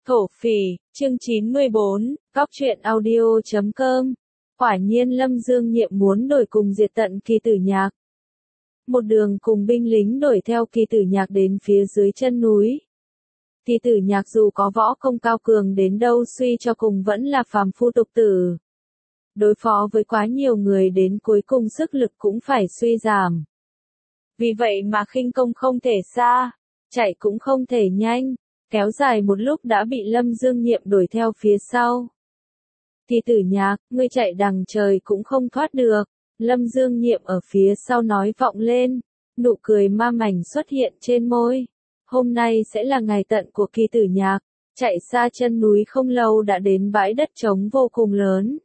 Thổ phỉ, chương 94, góc truyện audio.com. Quả nhiên Lâm Dương Nhiệm muốn đuổi cùng diệt tận Kỳ Tử Nhạc. Một đường cùng binh lính đuổi theo Kỳ Tử Nhạc đến phía dưới chân núi. Kỳ Tử Nhạc dù có võ công cao cường đến đâu suy cho cùng vẫn là phàm phu tục tử. Đối phó với quá nhiều người đến cuối cùng sức lực cũng phải suy giảm. Vì vậy mà khinh công không thể xa, chạy cũng không thể nhanh. Kéo dài một lúc đã bị Lâm Dương Nhiệm đuổi theo phía sau. Kỳ Tử Nhạc, ngươi chạy đằng trời cũng không thoát được. Lâm Dương Nhiệm ở phía sau nói vọng lên, nụ cười ma mảnh xuất hiện trên môi. Hôm nay sẽ là ngày tận của Kỳ Tử Nhạc, chạy xa chân núi không lâu đã đến bãi đất trống vô cùng lớn.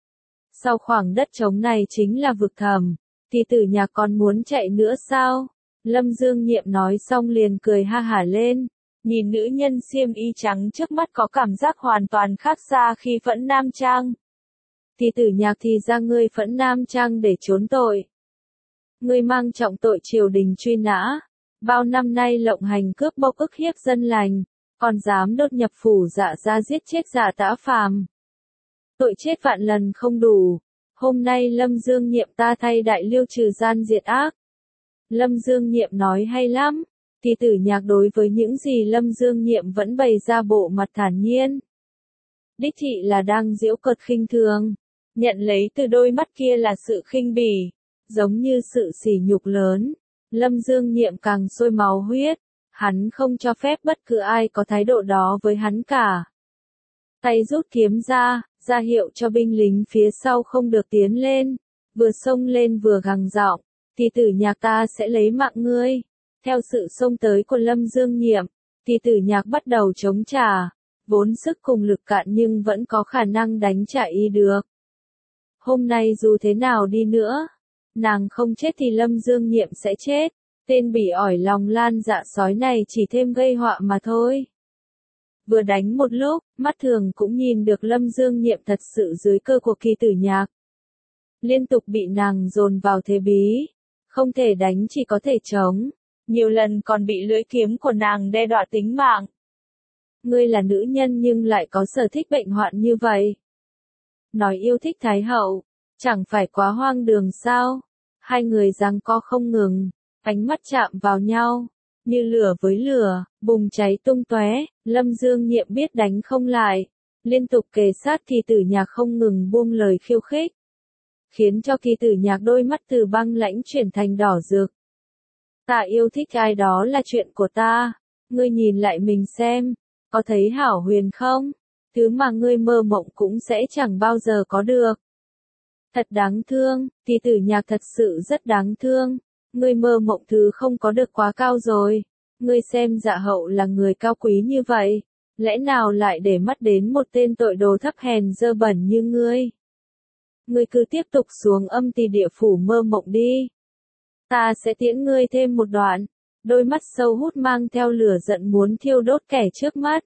Sau khoảng đất trống này chính là vực thẳm, Kỳ Tử Nhạc còn muốn chạy nữa sao? Lâm Dương Nhiệm nói xong liền cười ha hả lên. Nhìn nữ nhân xiêm y trắng trước mắt có cảm giác hoàn toàn khác xa khi phẫn nam trang. Kỳ Tử Nhạc thì ra ngươi phẫn nam trang để trốn tội. Ngươi mang trọng tội triều đình truy nã. Bao năm nay lộng hành cướp bóc ức hiếp dân lành, còn dám đột nhập phủ Dạ ra giết chết Dạ Tã Phàm. Tội chết vạn lần không đủ. Hôm nay Lâm Dương Nhiệm ta thay đại liêu trừ gian diệt ác. Lâm Dương Nhiệm nói hay lắm. Kỳ Tử Nhạc đối với những gì Lâm Dương Nhiệm vẫn bày ra bộ mặt thản nhiên. Đích thị là đang giễu cợt khinh thường, nhận lấy từ đôi mắt kia là sự khinh bỉ, giống như sự sỉ nhục lớn. Lâm Dương Nhiệm càng sôi máu huyết, hắn không cho phép bất cứ ai có thái độ đó với hắn cả. Tay rút kiếm ra hiệu cho binh lính phía sau không được tiến lên, vừa xông lên vừa gằn giọng, Kỳ Tử Nhạc ta sẽ lấy mạng ngươi. Theo sự xông tới của Lâm Dương Nhiệm, Kỳ Tử Nhạc bắt đầu chống trả, vốn sức cùng lực cạn nhưng vẫn có khả năng đánh trả y được. Hôm nay dù thế nào đi nữa, nàng không chết thì Lâm Dương Nhiệm sẽ chết, tên bỉ ỏi lòng lan dạ sói này chỉ thêm gây họa mà thôi. Vừa đánh một lúc, mắt thường cũng nhìn được Lâm Dương Nhiệm thật sự dưới cơ của Kỳ Tử Nhạc. Liên tục bị nàng dồn vào thế bí, không thể đánh chỉ có thể chống. Nhiều lần còn bị lưỡi kiếm của nàng đe dọa tính mạng. Ngươi là nữ nhân nhưng lại có sở thích bệnh hoạn như vậy. Nói yêu thích Thái Hậu, chẳng phải quá hoang đường sao? Hai người giằng co không ngừng, ánh mắt chạm vào nhau, như lửa với lửa, bùng cháy tung tóe. Lâm Dương Nhiệm biết đánh không lại, liên tục kề sát Kỳ Tử Nhạc không ngừng buông lời khiêu khích, khiến cho Kỳ Tử Nhạc đôi mắt từ băng lãnh chuyển thành đỏ rực. Ta yêu thích ai đó là chuyện của ta, ngươi nhìn lại mình xem, có thấy hảo huyền không? Thứ mà ngươi mơ mộng cũng sẽ chẳng bao giờ có được. Thật đáng thương, Kỳ Tử Nhạc thật sự rất đáng thương, ngươi mơ mộng thứ không có được quá cao rồi. Ngươi xem Dạ Hậu là người cao quý như vậy, lẽ nào lại để mắt đến một tên tội đồ thấp hèn dơ bẩn như ngươi? Ngươi cứ tiếp tục xuống âm ti địa phủ mơ mộng đi. Ta sẽ tiễn ngươi thêm một đoạn. Đôi mắt sâu hút mang theo lửa giận muốn thiêu đốt kẻ trước mắt.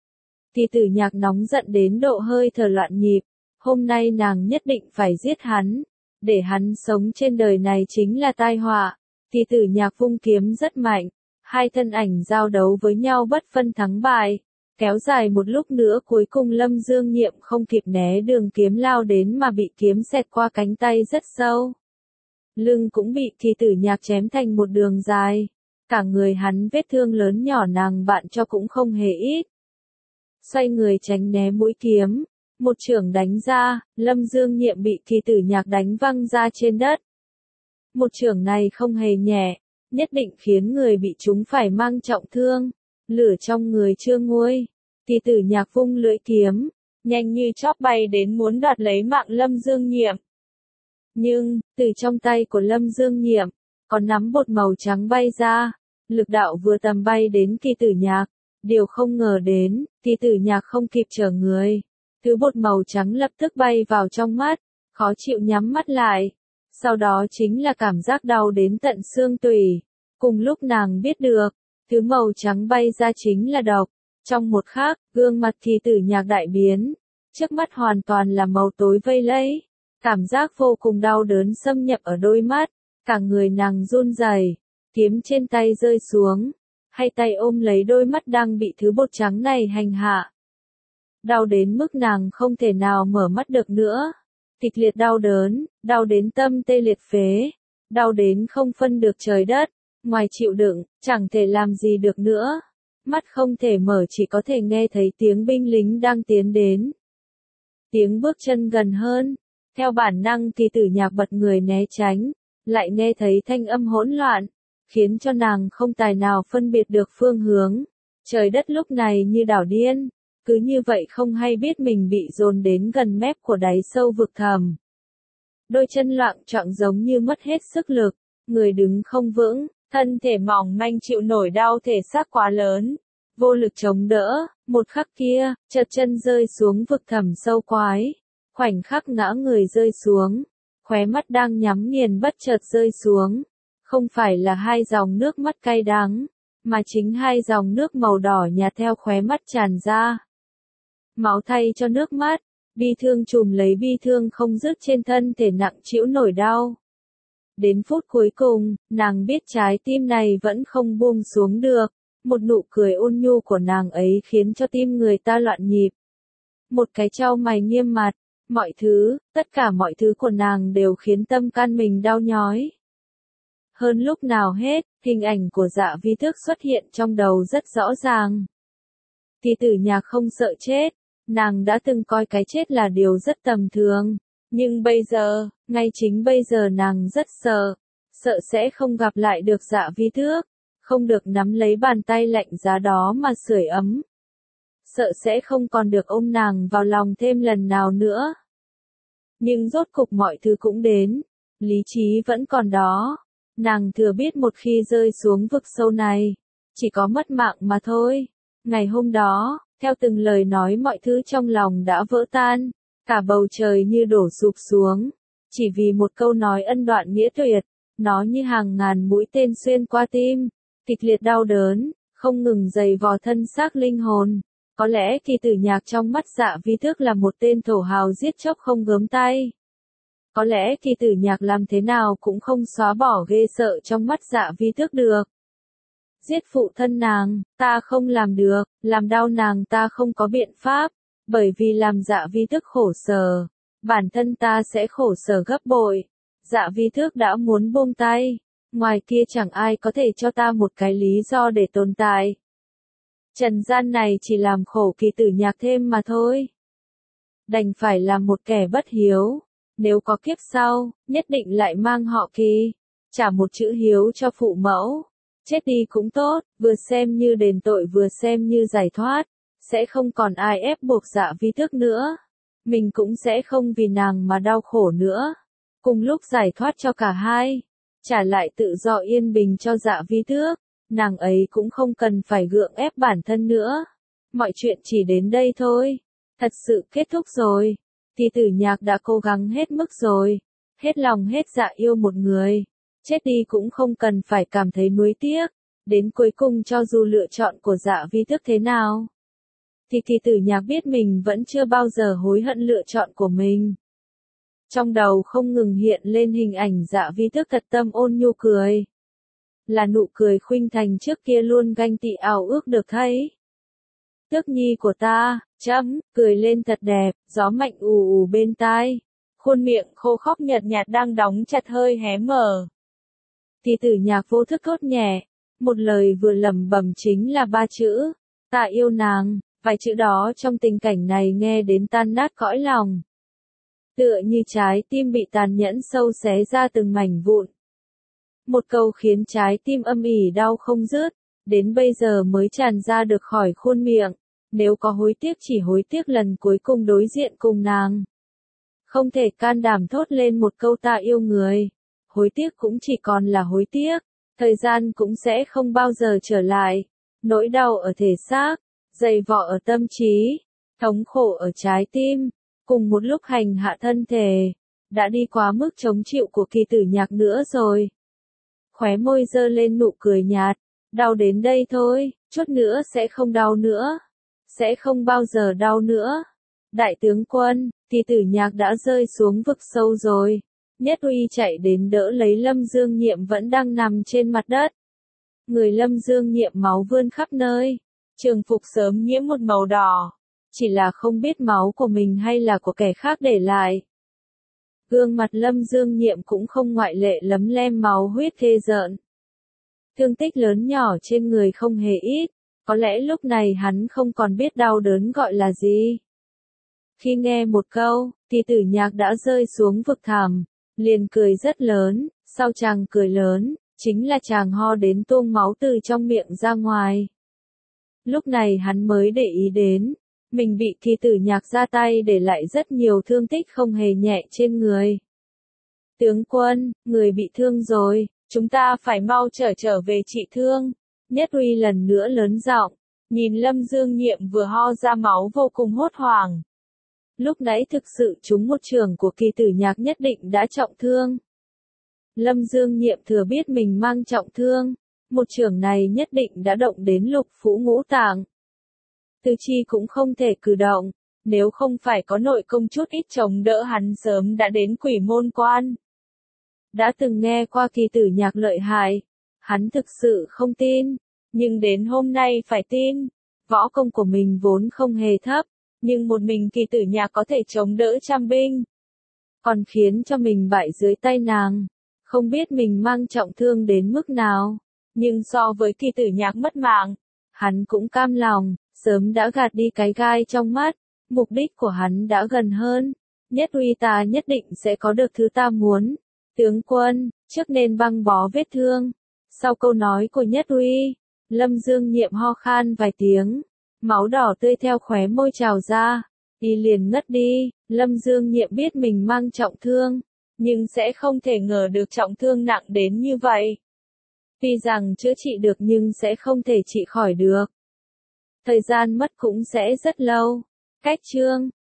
Kỳ Tử Nhạc nóng giận đến độ hơi thở loạn nhịp. Hôm nay nàng nhất định phải giết hắn. Để hắn sống trên đời này chính là tai họa. Kỳ Tử Nhạc vung kiếm rất mạnh. Hai thân ảnh giao đấu với nhau bất phân thắng bại. Kéo dài một lúc nữa cuối cùng Lâm Dương Nhiệm không kịp né đường kiếm lao đến mà bị kiếm xẹt qua cánh tay rất sâu. Lưng cũng bị Kỳ Tử Nhạc chém thành một đường dài. Cả người hắn vết thương lớn nhỏ nàng bạn cho cũng không hề ít. Xoay người tránh né mũi kiếm. Một chưởng đánh ra, Lâm Dương Nhiệm bị Kỳ Tử Nhạc đánh văng ra trên đất. Một chưởng này không hề nhẹ, nhất định khiến người bị trúng phải mang trọng thương. Lửa trong người chưa nguôi. Kỳ Tử Nhạc vung lưỡi kiếm, nhanh như chóp bay đến muốn đoạt lấy mạng Lâm Dương Nhiệm. Nhưng, từ trong tay của Lâm Dương Nhiệm, có nắm bột màu trắng bay ra, lực đạo vừa tầm bay đến Kỳ Tử Nhạc. Điều không ngờ đến, Kỳ Tử Nhạc không kịp trở người. Thứ bột màu trắng lập tức bay vào trong mắt, khó chịu nhắm mắt lại. Sau đó chính là cảm giác đau đến tận xương tủy. Cùng lúc nàng biết được, thứ màu trắng bay ra chính là độc. Trong một khắc, gương mặt Kỳ Tử Nhạc đại biến. Trước mắt hoàn toàn là màu tối vây lấy. Cảm giác vô cùng đau đớn xâm nhập ở đôi mắt, cả người nàng run rẩy, kiếm trên tay rơi xuống, hai tay ôm lấy đôi mắt đang bị thứ bột trắng này hành hạ, đau đến mức nàng không thể nào mở mắt được nữa. Kịch liệt đau đớn, đau đến tâm tê liệt phế, đau đến không phân được trời đất, ngoài chịu đựng, chẳng thể làm gì được nữa. Mắt không thể mở, chỉ có thể nghe thấy tiếng binh lính đang tiến đến. Tiếng bước chân gần hơn, theo bản năng Kỳ Tử Nhạc bật người né tránh, lại nghe thấy thanh âm hỗn loạn, khiến cho nàng không tài nào phân biệt được phương hướng. Trời đất lúc này như đảo điên, cứ như vậy không hay biết mình bị dồn đến gần mép của đáy sâu vực thẳm. Đôi chân loạng choạng giống như mất hết sức lực, người đứng không vững, thân thể mỏng manh chịu nổi đau thể xác quá lớn, vô lực chống đỡ. Một khắc kia, chợt chân rơi xuống vực thẳm sâu quái, khoảnh khắc ngã người rơi xuống, khóe mắt đang nhắm nghiền bất chợt rơi xuống, không phải là hai dòng nước mắt cay đắng, mà chính hai dòng nước màu đỏ nhạt theo khóe mắt tràn ra. Máu thay cho nước mắt, bi thương trùm lấy bi thương không dứt trên thân thể nặng trĩu nổi đau. Đến phút cuối cùng, nàng biết trái tim này vẫn không buông xuống được, một nụ cười ôn nhu của nàng ấy khiến cho tim người ta loạn nhịp. Một cái chau mày nghiêm mặt, mọi thứ, tất cả mọi thứ của nàng đều khiến tâm can mình đau nhói. Hơn lúc nào hết, hình ảnh của Dạ Vi Tước xuất hiện trong đầu rất rõ ràng. Kỳ Tử Nhạc không sợ chết, nàng đã từng coi cái chết là điều rất tầm thường, nhưng bây giờ, ngay chính bây giờ nàng rất sợ, sợ sẽ không gặp lại được Dạ Vi Tước, không được nắm lấy bàn tay lạnh giá đó mà sưởi ấm. Sợ sẽ không còn được ôm nàng vào lòng thêm lần nào nữa. Nhưng rốt cục mọi thứ cũng đến, lý trí vẫn còn đó. Nàng thừa biết một khi rơi xuống vực sâu này, chỉ có mất mạng mà thôi. Ngày hôm đó, theo từng lời nói mọi thứ trong lòng đã vỡ tan, cả bầu trời như đổ sụp xuống, chỉ vì một câu nói ân đoạn nghĩa tuyệt, nó như hàng ngàn mũi tên xuyên qua tim, kịch liệt đau đớn, không ngừng giày vò thân xác linh hồn. Có lẽ Kỳ Tử Nhạc trong mắt Dạ Vi Tước là một tên thổ hào giết chóc không gớm tay. Có lẽ Kỳ Tử Nhạc làm thế nào cũng không xóa bỏ ghê sợ trong mắt Dạ Vi Tước được. Giết phụ thân nàng, ta không làm được, làm đau nàng ta không có biện pháp, bởi vì làm Dạ Vi Tước khổ sở, bản thân ta sẽ khổ sở gấp bội. Dạ Vi Tước đã muốn buông tay, ngoài kia chẳng ai có thể cho ta một cái lý do để tồn tại. Trần gian này chỉ làm khổ Kỳ Tử Nhạc thêm mà thôi. Đành phải làm một kẻ bất hiếu. Nếu có kiếp sau, nhất định lại mang họ Kỳ, trả một chữ hiếu cho phụ mẫu. Chết đi cũng tốt, vừa xem như đền tội vừa xem như giải thoát. Sẽ không còn ai ép buộc Dạ Vi Tước nữa. Mình cũng sẽ không vì nàng mà đau khổ nữa. Cùng lúc giải thoát cho cả hai, trả lại tự do yên bình cho Dạ Vi Tước, nàng ấy cũng không cần phải gượng ép bản thân nữa. Mọi chuyện chỉ đến đây thôi. Thật sự kết thúc rồi. Kỳ Tử Nhạc đã cố gắng hết mức rồi, hết lòng hết dạ yêu một người, chết đi cũng không cần phải cảm thấy nuối tiếc, đến cuối cùng cho dù lựa chọn của Dạ Vi Tước thế nào, thì Kỳ Tử Nhạc biết mình vẫn chưa bao giờ hối hận lựa chọn của mình. Trong đầu không ngừng hiện lên hình ảnh Dạ Vi Tước thật tâm ôn nhu cười. Là nụ cười khuynh thành trước kia luôn ganh tị ảo ước được thấy. Tước nhi của ta, cười lên thật đẹp, gió mạnh ù ù bên tai. Khuôn miệng khô khốc nhợt nhạt đang đóng chặt hơi hé mở. Kỳ Tử Nhạc vô thức thốt nhẹ, một lời vừa lẩm bẩm chính là 3 chữ, ta yêu nàng, vài chữ đó trong tình cảnh này nghe đến tan nát cõi lòng. Tựa như trái tim bị tàn nhẫn sâu xé ra từng mảnh vụn. Một câu khiến trái tim âm ỉ đau không dứt, đến bây giờ mới tràn ra được khỏi khuôn miệng. Nếu có hối tiếc chỉ hối tiếc lần cuối cùng đối diện cùng nàng. Không thể can đảm thốt lên một câu ta yêu người. Hối tiếc cũng chỉ còn là hối tiếc. Thời gian cũng sẽ không bao giờ trở lại. Nỗi đau ở thể xác, dày vò ở tâm trí, thống khổ ở trái tim, cùng một lúc hành hạ thân thể, đã đi quá mức chống chịu của Kỳ Tử Nhạc nữa rồi. Khóe môi giơ lên nụ cười nhạt, đau đến đây thôi, chút nữa sẽ không đau nữa. Sẽ không bao giờ đau nữa. Đại tướng quân, Kỳ Tử Nhạc đã rơi xuống vực sâu rồi. Nhất Uy chạy đến đỡ lấy Lâm Dương Nhiệm vẫn đang nằm trên mặt đất. Người Lâm Dương Nhiệm máu vươn khắp nơi. Trường phục sớm nhiễm một màu đỏ. chỉ là không biết máu của mình hay là của kẻ khác để lại. Gương mặt Lâm Dương Nhiệm cũng không ngoại lệ, lấm lem máu huyết ghê rợn. Thương tích lớn nhỏ trên người không hề ít, có lẽ lúc này hắn không còn biết đau đớn gọi là gì. Khi nghe một câu, thì Tử Nhạc đã rơi xuống vực thẳm, liền cười rất lớn, sau chàng cười lớn, chính là chàng ho đến tuôn máu từ trong miệng ra ngoài. Lúc này hắn mới để ý đến, mình bị Thì Tử Nhạc ra tay để lại rất nhiều thương tích không hề nhẹ trên người. Tướng quân, người bị thương rồi, chúng ta phải mau trở về trị thương. Nhất Uy lần nữa lớn giọng, nhìn Lâm Dương Nhiệm vừa ho ra máu vô cùng hốt hoảng. Lúc nãy thực sự trúng một chưởng của Kỳ Tử Nhạc nhất định đã trọng thương. Lâm Dương Nhiệm thừa biết mình mang trọng thương, một chưởng này nhất định đã động đến lục phủ ngũ tạng. Tư chi cũng không thể cử động, nếu không phải có nội công chút ít chống đỡ hắn sớm đã đến Quỷ Môn Quan. Đã từng nghe qua Kỳ Tử Nhạc lợi hại, hắn thực sự không tin, nhưng đến hôm nay phải tin. Võ công của mình vốn không hề thấp, nhưng một mình Kỳ Tử Nhạc có thể chống đỡ trăm binh, còn khiến cho mình bại dưới tay nàng. Không biết mình mang trọng thương đến mức nào, nhưng so với Kỳ Tử Nhạc mất mạng, hắn cũng cam lòng, sớm đã gạt đi cái gai trong mắt, mục đích của hắn đã gần hơn. Nhất Uy ta nhất định sẽ có được thứ ta muốn. Tướng quân, trước nên băng bó vết thương. Sau câu nói của Nhất Uy, Lâm Dương Nhiệm ho khan vài tiếng, máu đỏ tươi theo khóe môi trào ra, y liền ngất đi. Lâm Dương Nhiệm biết mình mang trọng thương, nhưng sẽ không thể ngờ được trọng thương nặng đến như vậy. Tuy rằng chữa trị được nhưng sẽ không thể trị khỏi được. Thời gian mất cũng sẽ rất lâu. Cách chương